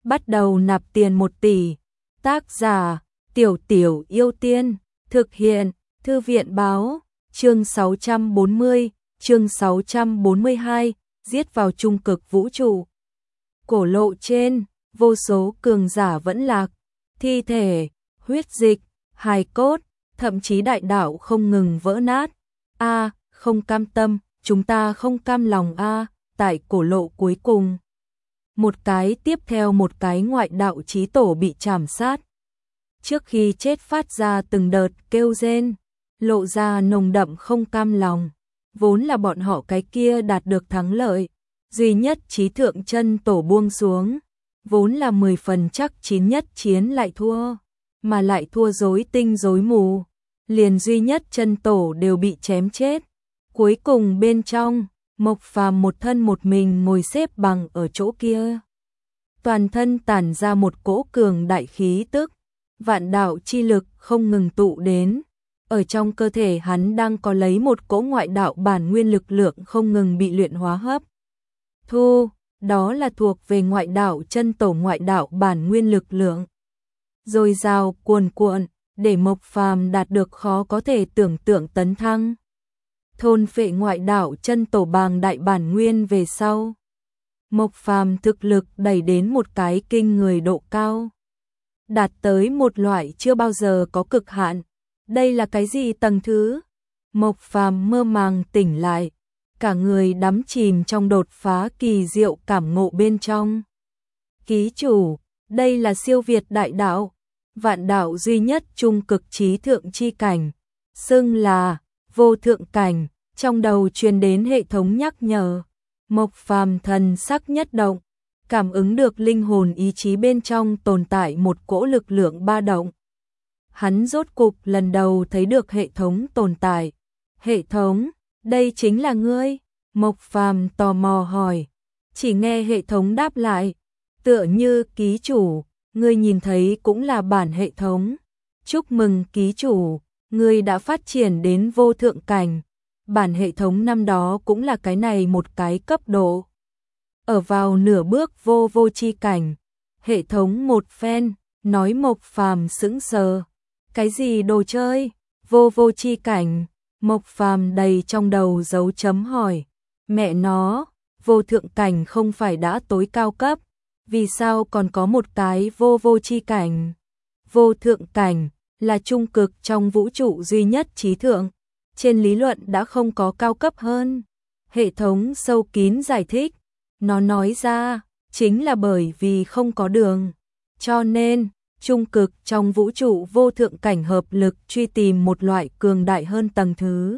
bắt đầu nạp tiền 1 tỷ. Tác giả, Tiểu Tiểu Yêu Tiên, thực hiện, Thư viện báo, chương 640, chương 642, giết vào trung cực vũ trụ. Cổ lộ trên, vô số cường giả vẫn lạc, thi thể, huyết dịch, hài cốt, thậm chí đại đạo không ngừng vỡ nát. Không cam tâm, chúng ta không cam lòng tại cổ lộ cuối cùng. Một cái tiếp theo một cái ngoại đạo chí tổ bị trảm sát. Trước khi chết phát ra từng đợt kêu rên, lộ ra nồng đậm không cam lòng. Vốn là bọn họ cái kia đạt được thắng lợi, duy nhất chí thượng chân tổ buông xuống. Vốn là 10 phần chắc chín nhất chiến lại thua, mà lại thua rối tinh rối mù. Liền duy nhất chân tổ đều bị chém chết. Cuối cùng bên trong, Mộc Phàm một thân một mình ngồi xếp bằng ở chỗ kia. Toàn thân tản ra một cỗ cường đại khí tức, vạn đạo chi lực không ngừng tụ đến. Ở trong cơ thể hắn đang có lấy một cỗ ngoại đạo bản nguyên lực lượng không ngừng bị luyện hóa hấp thu, đó là thuộc về ngoại đạo chân tổ ngoại đạo bản nguyên lực lượng. Dồi dào cuồn cuộn, để Mộc Phàm đạt được khó có thể tưởng tượng tấn thăng. Thôn phệ ngoại đạo chân tổ bàng đại bản nguyên về sau. Mộc Phàm thực lực đẩy đến một cái kinh người độ cao. Đạt tới một loại chưa bao giờ có cực hạn. Đây là cái gì tầng thứ? Mộc Phàm mơ màng tỉnh lại, cả người đắm chìm trong đột phá kỳ diệu cảm ngộ bên trong. Ký chủ, đây là siêu việt đại đạo, vạn đạo duy nhất trung cực trí thượng chi cảnh, xưng là vô thượng cảnh, trong đầu truyền đến hệ thống nhắc nhở. Mộc Phàm thần sắc nhất động, cảm ứng được linh hồn ý chí bên trong tồn tại một cỗ lực lượng ba động. Hắn rốt cục lần đầu thấy được hệ thống tồn tại. Hệ thống, đây chính là ngươi? Mộc Phàm tò mò hỏi. Chỉ nghe hệ thống đáp lại, tựa như ký chủ, ngươi nhìn thấy cũng là bản hệ thống. Chúc mừng ký chủ, ngươi đã phát triển đến vô thượng cảnh. Bản hệ thống năm đó cũng là cái này một cái cấp độ. Ở vào nửa bước vô vô chi cảnh. Hệ thống một phen, nói Mộc Phàm sững sờ. Cái gì đồ chơi? Vô vô chi cảnh? Mộc Phàm đầy trong đầu dấu chấm hỏi. Mẹ nó, vô thượng cảnh không phải đã tối cao cấp, vì sao còn có một cái vô vô chi cảnh? Vô thượng cảnh là trung cực trong vũ trụ duy nhất trí thượng, trên lý luận đã không có cao cấp hơn. Hệ thống sâu kín giải thích, nó nói ra, chính là bởi vì không có đường, cho nên trung cực trong vũ trụ vô thượng cảnh hợp lực truy tìm một loại cường đại hơn tầng thứ.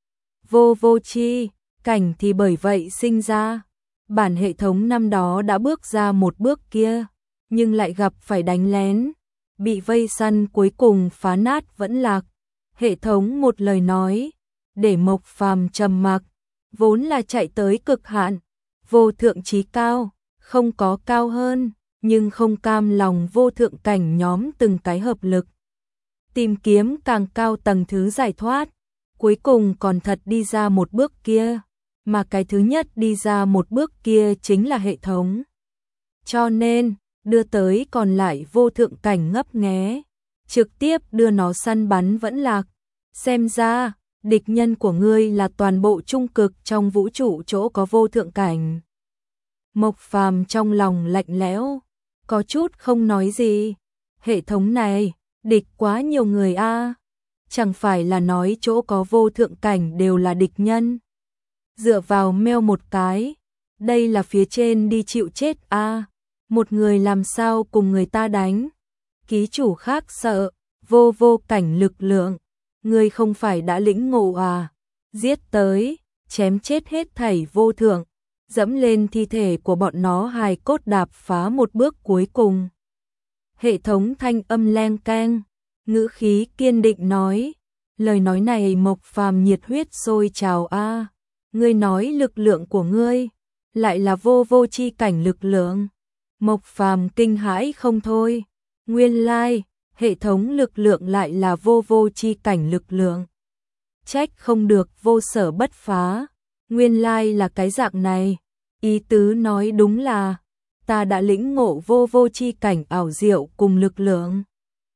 Vô vô chi cảnh thì bởi vậy sinh ra. Bản hệ thống năm đó đã bước ra một bước kia, nhưng lại gặp phải đánh lén, bị vây săn cuối cùng phá nát vẫn lạc. Hệ thống một lời nói, để Mộc Phàm trầm mặc, vốn là chạy tới cực hạn, vô thượng chí cao, không có cao hơn, nhưng không cam lòng vô thượng cảnh nhóm từng cái hợp lực. Tìm kiếm càng cao tầng thứ giải thoát, cuối cùng còn thật đi ra một bước kia, mà cái thứ nhất đi ra một bước kia chính là hệ thống. Cho nên, đưa tới còn lại vô thượng cảnh ngấp nghé, trực tiếp đưa nó săn bắn vẫn lạc. Xem ra, địch nhân của ngươi là toàn bộ trung cực trong vũ trụ chỗ có vô thượng cảnh. Mộc Phàm trong lòng lạnh lẽo, có chút không nói gì. Hệ thống này, địch quá nhiều người chẳng phải là nói chỗ có vô thượng cảnh đều là địch nhân. Dựa vào meo một cái, đây là phía trên đi chịu chết một người làm sao cùng người ta đánh. Ký chủ khác sợ, vô vô cảnh lực lượng, ngươi không phải đã lĩnh ngộ giết tới, chém chết hết thảy vô thượng, dẫm lên thi thể của bọn nó hài cốt đạp phá một bước cuối cùng. Hệ thống thanh âm leng keng, ngữ khí kiên định nói, lời nói này Mộc Phàm nhiệt huyết sôi trào ngươi nói lực lượng của ngươi lại là vô vô chi cảnh lực lượng. Mộc Phàm kinh hãi không thôi, nguyên lai hệ thống lực lượng lại là vô vô chi cảnh lực lượng. Trách không được vô sở bất phá, nguyên lai là cái dạng này. Ý tứ nói đúng là ta đã lĩnh ngộ vô vô chi cảnh ảo diệu cùng lực lượng.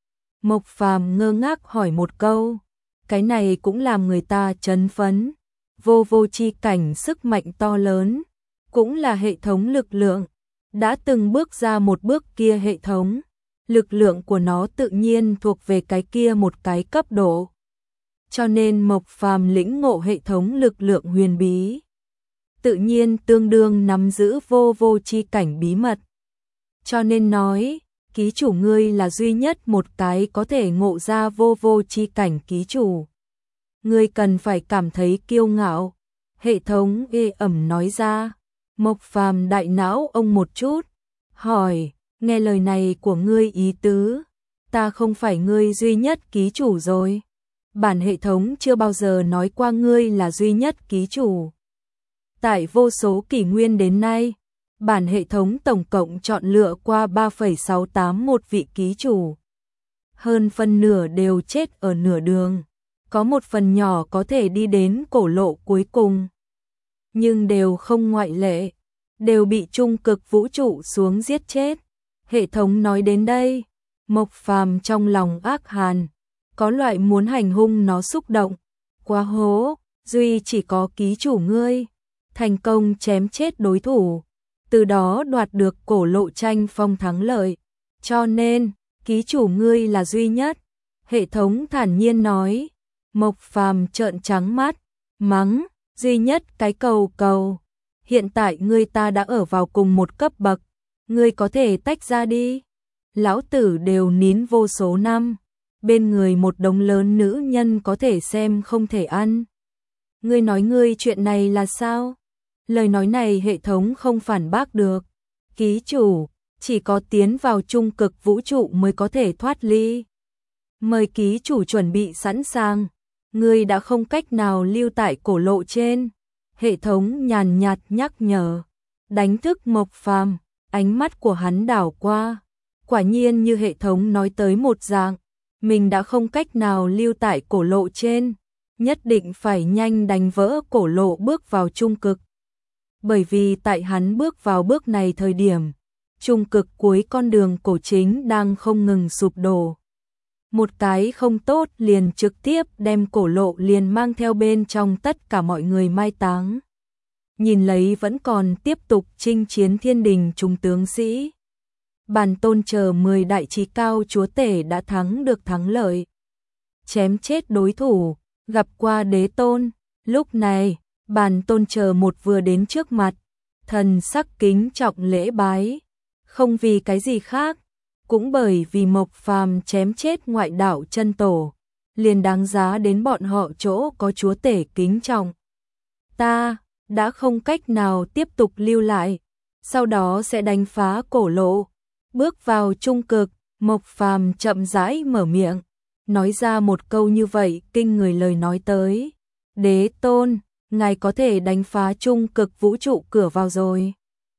Mộc Phàm ngơ ngác hỏi một câu, cái này cũng làm người ta chấn phấn. Vô vô chi cảnh sức mạnh to lớn, cũng là hệ thống lực lượng, đã từng bước ra một bước kia hệ thống, lực lượng của nó tự nhiên thuộc về cái kia một cái cấp độ. Cho nên Mộc Phàm lĩnh ngộ hệ thống lực lượng huyền bí, tự nhiên tương đương nắm giữ vô vô chi cảnh bí mật. Cho nên nói, ký chủ ngươi là duy nhất một cái có thể ngộ ra vô vô chi cảnh ký chủ. Ngươi cần phải cảm thấy kiêu ngạo. Hệ thống ê ẩm nói ra. Mộc Phàm đại não ông một chút, hỏi, nghe lời này của ngươi ý tứ, ta không phải ngươi duy nhất ký chủ rồi. Bản hệ thống chưa bao giờ nói qua ngươi là duy nhất ký chủ. Tại vô số kỷ nguyên đến nay, bản hệ thống tổng cộng chọn lựa qua 3,681 vị ký chủ. Hơn phân nửa đều chết ở nửa đường, có một phần nhỏ có thể đi đến cổ lộ cuối cùng. Nhưng đều không ngoại lệ, đều bị trung cực vũ trụ xuống giết chết. Hệ thống nói đến đây, Mộc Phàm trong lòng ác hàn, có loại muốn hành hung nó xúc động. Quá hố, duy chỉ có ký chủ ngươi, thành công chém chết đối thủ, từ đó đoạt được cổ lộ tranh phong thắng lợi. Cho nên, ký chủ ngươi là duy nhất. Hệ thống thản nhiên nói. Mộc Phàm trợn trắng mắt, mắng, duy nhất cái cầu. Hiện tại ngươi ta đã ở vào cùng một cấp bậc, ngươi có thể tách ra đi. Lão tử đều nín vô số năm, bên người một đống lớn nữ nhân có thể xem không thể ăn. Ngươi nói ngươi chuyện này là sao? Lời nói này hệ thống không phản bác được. Ký chủ, chỉ có tiến vào trung cực vũ trụ mới có thể thoát ly. Mời ký chủ chuẩn bị sẵn sàng. Ngươi đã không cách nào lưu tại cổ lộ trên. Hệ thống nhàn nhạt nhắc nhở. Đánh thức Mộc Phàm, ánh mắt của hắn đảo qua. Quả nhiên như hệ thống nói tới một dạng, mình đã không cách nào lưu tại cổ lộ trên, nhất định phải nhanh đánh vỡ cổ lộ bước vào trung cực. Bởi vì tại hắn bước vào bước này thời điểm, trung cực cuối con đường cổ chính đang không ngừng sụp đổ. Một cái không tốt liền trực tiếp đem cổ lộ liền mang theo bên trong tất cả mọi người mai táng. Nhìn lấy vẫn còn tiếp tục chinh chiến thiên đình trung tướng sĩ. Bản tôn chờ 10 đại trí cao chúa tể đã thắng được thắng lợi. Chém chết đối thủ, gặp qua đế tôn. Lúc này, bản tôn chờ một vừa đến trước mặt, thần sắc kính trọng lễ bái. Không vì cái gì khác, cũng bởi vì Mộc Phàm chém chết ngoại đạo chân tổ, liền đáng giá đến bọn họ chỗ có chúa tể kính trọng. Ta đã không cách nào tiếp tục lưu lại, sau đó sẽ đánh phá cổ lộ, bước vào trung cực. Mộc Phàm chậm rãi mở miệng, nói ra một câu như vậy kinh người lời nói tới. Đế tôn, ngài có thể đánh phá trung cực vũ trụ cửa vào rồi.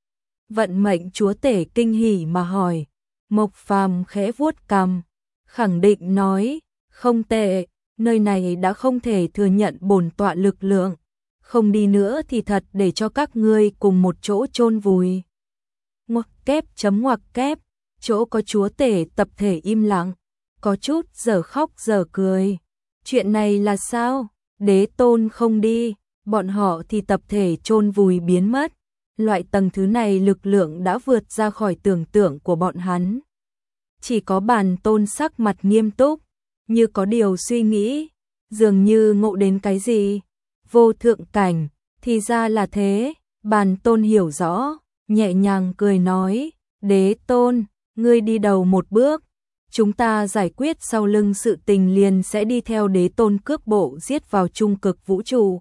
Vận mệnh chúa tể kinh hỉ mà hỏi. Mộc Phàm khẽ vuốt cằm, khẳng định nói, không tệ, nơi này đã không thể thừa nhận bổn tọa lực lượng, không đi nữa thì thật để cho các ngươi cùng một chỗ chôn vùi. Ngoặc kép, chỗ có chúa tể tập thể im lặng, có chút giờ khóc giờ cười. Chuyện này là sao? Đế tôn không đi, bọn họ thì tập thể chôn vùi biến mất. Loại tầng thứ này lực lượng đã vượt ra khỏi tưởng tượng của bọn hắn. Chỉ có bản tôn sắc mặt nghiêm túc, như có điều suy nghĩ, dường như ngộ đến cái gì. Vô thượng cảnh, thì ra là thế. Bản tôn hiểu rõ, nhẹ nhàng cười nói, đế tôn, ngươi đi đầu một bước, chúng ta giải quyết sau lưng sự tình liền sẽ đi theo đế tôn cước bộ giết vào trung cực vũ trụ.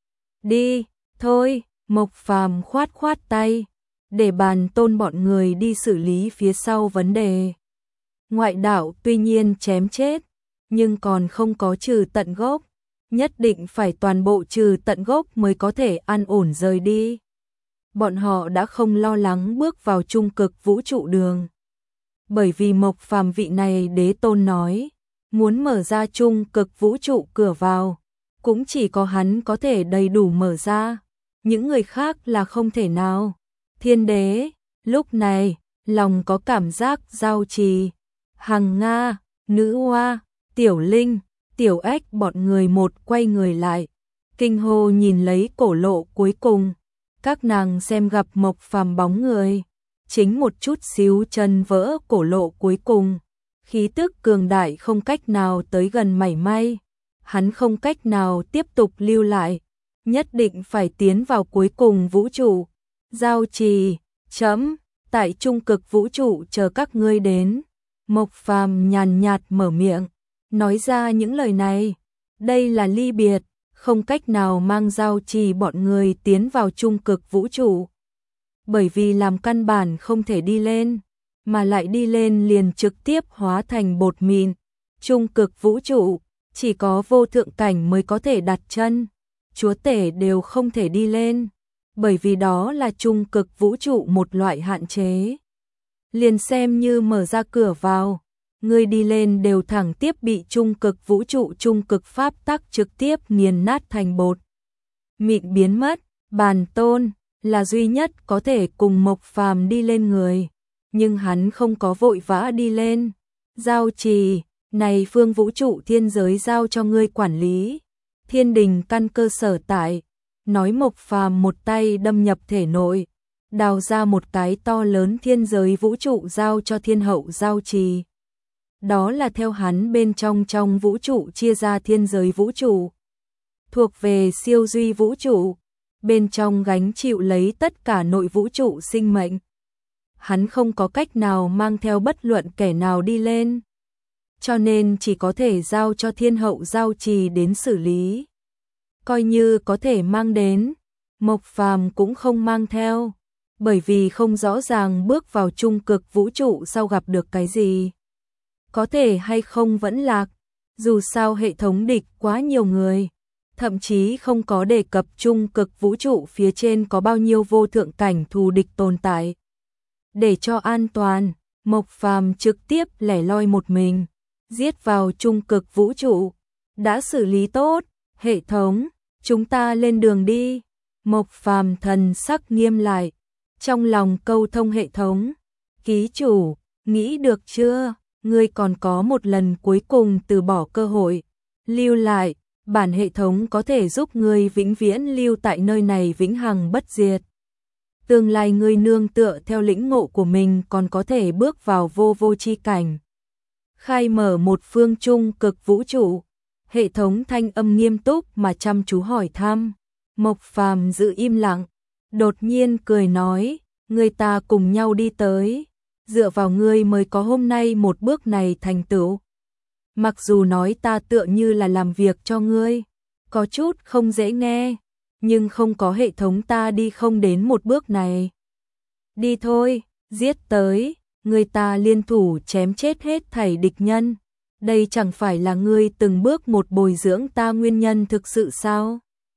Đi, thôi. Mộc Phàm khoát khoát tay, để bản tôn bọn người đi xử lý phía sau vấn đề. Ngoại đạo tuy nhiên chém chết, nhưng còn không có trừ tận gốc, nhất định phải toàn bộ trừ tận gốc mới có thể an ổn rời đi. Bọn họ đã không lo lắng bước vào trung cực vũ trụ đường. Bởi vì Mộc Phàm vị này đế tôn nói, muốn mở ra trung cực vũ trụ cửa vào, cũng chỉ có hắn có thể đầy đủ mở ra. Những người khác là không thể nào. Thiên đế, Lúc này, lòng có cảm giác Giao Trì, Hằng Nga, Nữ Hoa, Tiểu Linh, Tiểu Ếch bọn người một quay người lại, kinh hô nhìn lấy cổ lộ cuối cùng. Các nàng xem gặp Mộc Phàm bóng người, chính một chút xíu chân vỡ cổ lộ cuối cùng. Khí tức cường đại không cách nào tới gần mảy may, hắn không cách nào tiếp tục lưu lại, nhất định phải tiến vào cuối cùng vũ trụ. Giao Trì, chấm, tại trung cực vũ trụ chờ các ngươi đến. Mộc Phàm nhàn nhạt mở miệng, nói ra những lời này. Đây là ly biệt, không cách nào mang Giao Trì bọn người tiến vào trung cực vũ trụ. Bởi vì làm căn bản không thể đi lên, mà lại đi lên liền trực tiếp hóa thành bột mịn. Trung cực vũ trụ, chỉ có vô thượng cảnh mới có thể đặt chân, chúa tể đều không thể đi lên, bởi vì đó là trung cực vũ trụ một loại hạn chế. Liền xem như mở ra cửa vào, người đi lên đều thẳng tiếp bị trung cực vũ trụ trung cực pháp tắc trực tiếp nghiền nát thành bột mịn biến mất. Bản Tôn là duy nhất có thể cùng Mộc Phàm đi lên người, nhưng hắn không có vội vã đi lên. Giao Trì, này phương vũ trụ thiên giới giao cho ngươi quản lý, thiên đình căn cơ sở tại. Nói Mộc Phàm một tay đâm nhập thể nội, đào ra một cái to lớn thiên giới vũ trụ giao cho thiên hậu Giao Trì. Đó là theo hắn bên trong vũ trụ chia ra thiên giới vũ trụ, thuộc về siêu duy vũ trụ, bên trong gánh chịu lấy tất cả nội vũ trụ sinh mệnh. Hắn không có cách nào mang theo bất luận kẻ nào đi lên, cho nên chỉ có thể giao cho thiên hậu Giao Trì đến xử lý. Coi như có thể mang đến, Mộc Phàm cũng không mang theo, bởi vì không rõ ràng bước vào trung cực vũ trụ sau gặp được cái gì. Có thể hay không vẫn lạc, dù sao hệ thống địch quá nhiều người, thậm chí không có đề cập trung cực vũ trụ phía trên có bao nhiêu vô thượng cảnh thù địch tồn tại. Để cho an toàn, Mộc Phàm trực tiếp lẻ loi một mình, giết vào trung cực vũ trụ. Đã xử lý tốt, hệ thống, chúng ta lên đường đi. Mộc Phàm thần sắc nghiêm lại, trong lòng câu thông hệ thống. Ký chủ, nghĩ được chưa? Ngươi còn có một lần cuối cùng từ bỏ cơ hội. Lưu lại, bản hệ thống có thể giúp ngươi vĩnh viễn lưu tại nơi này vĩnh hằng bất diệt. Tương lai ngươi nương tựa theo lĩnh ngộ của mình còn có thể bước vào vô vô chi cảnh. Khai mở một phương trung cực vũ trụ. Hệ thống thanh âm nghiêm túc mà chăm chú hỏi thăm. Mộc Phàm giữ im lặng, đột nhiên cười nói, người ta cùng nhau đi tới, dựa vào ngươi mới có hôm nay một bước này thành tựu. Mặc dù nói ta tựa như là làm việc cho ngươi, có chút không dễ nghe, nhưng không có hệ thống ta đi không đến một bước này. Đi thôi, giết tới, người ta liên thủ chém chết hết thảy địch nhân. Đây chẳng phải là ngươi từng bước một bồi dưỡng ta nguyên nhân thực sự sao?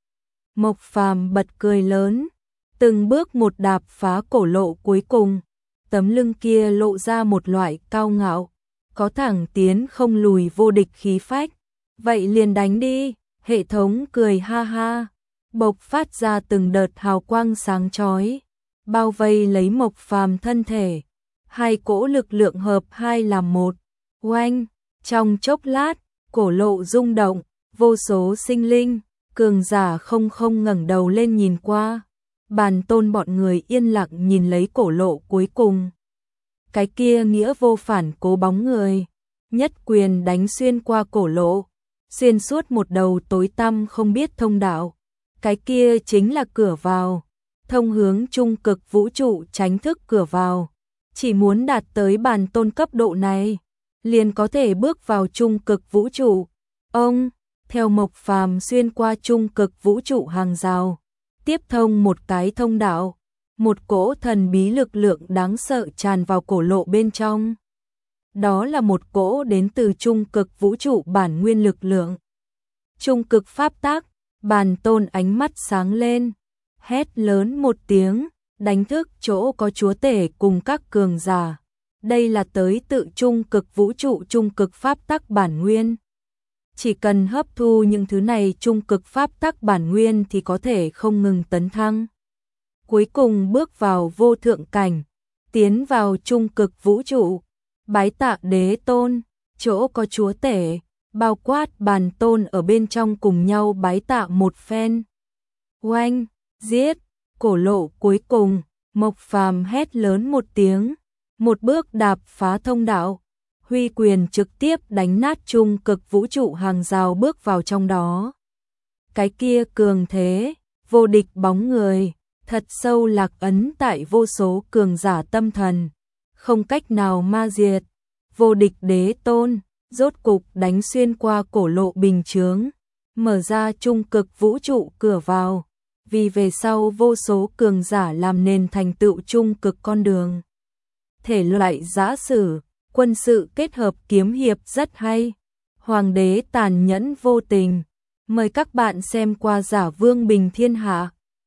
Mộc Phàm bật cười lớn, từng bước một đạp phá cổ lộ cuối cùng, tấm lưng kia lộ ra một loại cao ngạo, có thẳng tiến không lùi vô địch khí phách. Vậy liền đánh đi, hệ thống cười ha ha, bộc phát ra từng đợt hào quang sáng chói, bao vây lấy Mộc Phàm thân thể. Hai cỗ lực lượng hợp hai làm một, oanh, trong chốc lát, cổ lộ rung động, vô số sinh linh, cường giả không ngẩng đầu lên nhìn qua. Bản Tôn bọn người yên lặng nhìn lấy cổ lộ cuối cùng. Cái kia nghĩa vô phản cố bóng người, nhất quyền đánh xuyên qua cổ lộ, xuyên suốt một đầu tối tăm không biết thông đạo. Cái kia chính là cửa vào, thông hướng trung cực vũ trụ tránh thức cửa vào. Chỉ muốn đạt tới Bản Tôn cấp độ này, liền có thể bước vào trung cực vũ trụ. Ông, theo Mộc Phàm xuyên qua trung cực vũ trụ hàng rào, tiếp thông một cái thông đạo, một cỗ thần bí lực lượng đáng sợ tràn vào cổ lộ bên trong. Đó là một cỗ đến từ trung cực vũ trụ bản nguyên lực lượng. Trung cực pháp tắc. Bản Tôn ánh mắt sáng lên, hét lớn một tiếng, đánh thức chỗ có chúa tể cùng các cường giả. Đây là tới tự trung cực vũ trụ trung cực pháp tắc bản nguyên. Chỉ cần hấp thu những thứ này trung cực pháp tắc bản nguyên thì có thể không ngừng tấn thăng. Cuối cùng bước vào vô thượng cảnh, tiến vào trung cực vũ trụ, bái tạ đế tôn, chỗ có chúa tể, bao quát bàn tôn ở bên trong cùng nhau bái tạ một phen. Oanh, giết, cổ lộ cuối cùng, Mộc Phàm hét lớn một tiếng, một bước đạp phá thông đạo, huy quyền trực tiếp đánh nát trung cực vũ trụ hàng rào bước vào trong đó. Cái kia cường thế, vô địch bóng người, thật sâu lạc ấn tại vô số cường giả tâm thần, không cách nào ma diệt. Vô địch đế tôn, rốt cục đánh xuyên qua cổ lộ bình chướng, mở ra trung cực vũ trụ cửa vào, vì về sau vô số cường giả làm nền thành tựu trung cực con đường. Thể loại giã sử, quân sự kết hợp kiếm hiệp rất hay. Hoàng đế tàn nhẫn vô tình. Mời các bạn xem qua Giả Vương Bình Thiên Hạ.